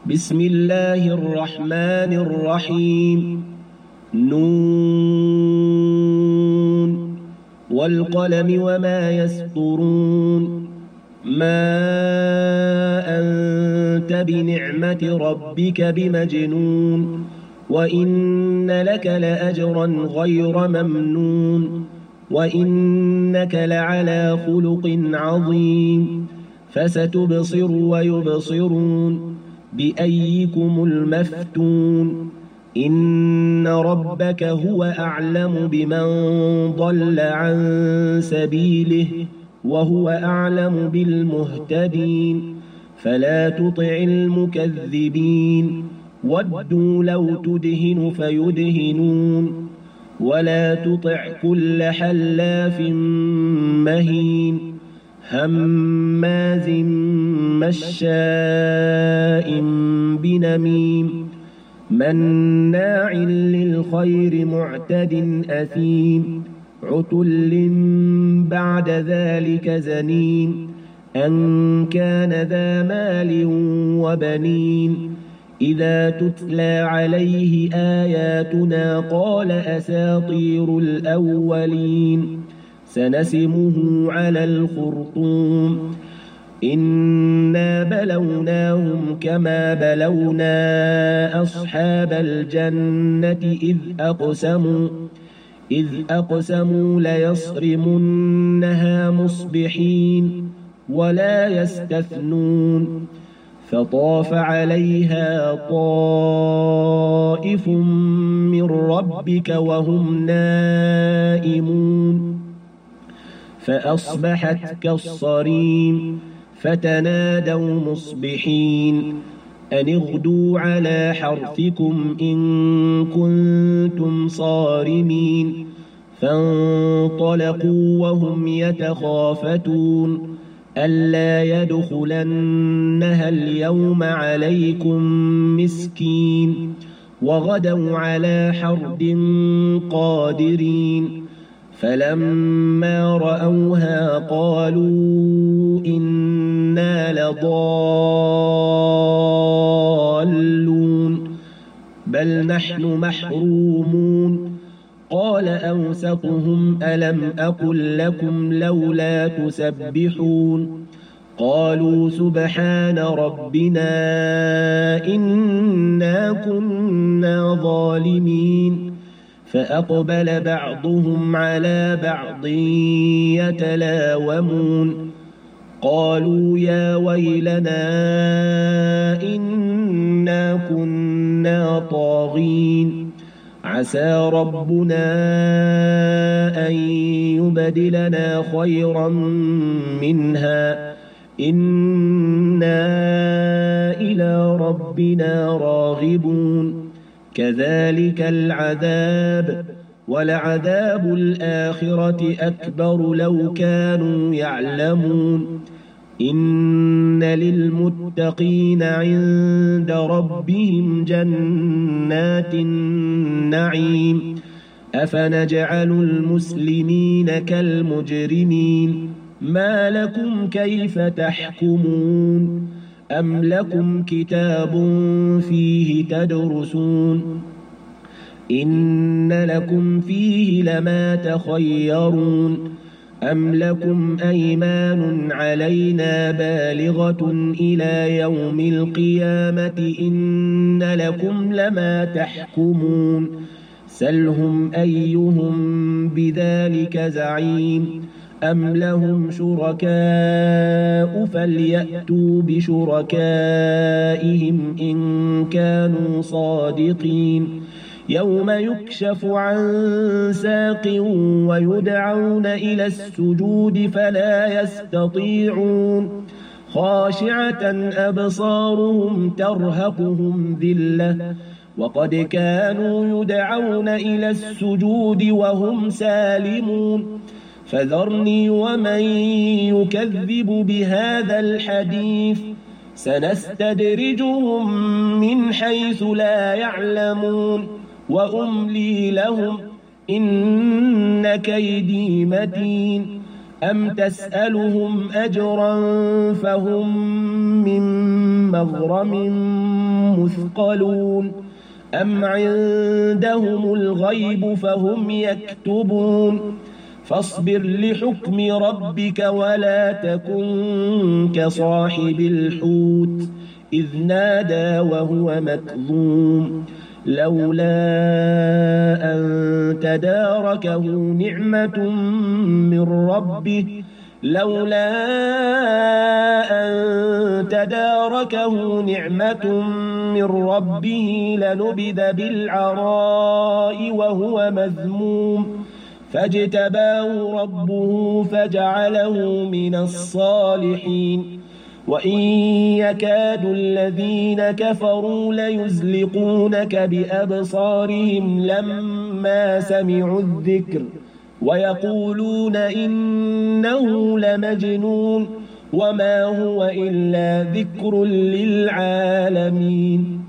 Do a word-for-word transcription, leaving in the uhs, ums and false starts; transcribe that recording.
بسم الله الرحمن الرحيم نون والقلم وما يسطرون ما أنت بنعمة ربك بمجنون وإن لك لأجرا غير ممنون وإنك لعلى خلق عظيم فستبصر ويبصرون بأيكم المفتون إن ربك هو أعلم بمن ضل عن سبيله وهو أعلم بالمهتدين فلا تطع المكذبين ودوا لو تدهن فيدهنون ولا تطع كل حلاف مهين هماز مشاء بنميم مناع للخير معتد أثيم عتل بعد ذلك زنيم أن كان ذا مال وبنين إذا تتلى عليه آياتنا قال أساطير الأولين سنسمه على الخرطوم إنا بلوناهم كما بلونا أصحاب الجنة إذ أقسموا إذ أقسموا ليصرمنها مصبحين ولا يستثنون فطاف عليها طائف من ربك وهم نائمون فأصبحت كالصريم فتنادوا مصبحين أن اغدوا على حرثكم إن كنتم صارمين فانطلقوا وهم يتخافتون ألا يدخلنها اليوم عليكم مسكين وغدوا على حرد قادرين فلما رأوها قالوا إنا لضالون بل نحن محرومون قال أوسطهم ألم أقل لكم لولا تسبحون قالوا سبحان ربنا إنا كنا ظالمين فأقبل بعضهم على بعض يتلاومون قالوا يا ويلنا إنا كنا طاغين عسى ربنا أن يبدلنا خيرا منها إنا إلى ربنا راغبون كذلك العذاب ولعذاب الآخرة أكبر لو كانوا يعلمون إن للمتقين عند ربهم جنات النعيم أفنجعل المسلمين كالمجرمين ما لكم كيف تحكمون أم لكم كتاب فيه تدرسون إن لكم فيه لما تخيرون أم لكم أيمان علينا بالغة إلى يوم القيامة إن لكم لما تحكمون سلهم أيهم بذلك زعيم أم لهم شركاء فليأتوا بشركائهم إن كانوا صادقين يوم يكشف عن ساق ويدعون إلى السجود فلا يستطيعون خاشعة أبصارهم ترهقهم ذلة وقد كانوا يدعون إلى السجود وهم سالمون فذرني ومن يكذب بهذا الحديث سنستدرجهم من حيث لا يعلمون وأملي لهم إن كيدي متين أم تسألهم أجرا فهم من مغرم مثقلون أم عندهم الغيب فهم يكتبون فاصبر لحكم ربك ولا تكن كصاحب الحوت إذ نادى وهو مكظوم لولا أن تداركه نعمة من ربه لولا أن تداركه نعمة من ربه لنبذ بالعراء وهو مذموم فاجتباه ربه فجعله من الصالحين وإن يكاد الذين كفروا ليزلقونك بأبصارهم لما سمعوا الذكر ويقولون إنه لمجنون وما هو إلا ذكر للعالمين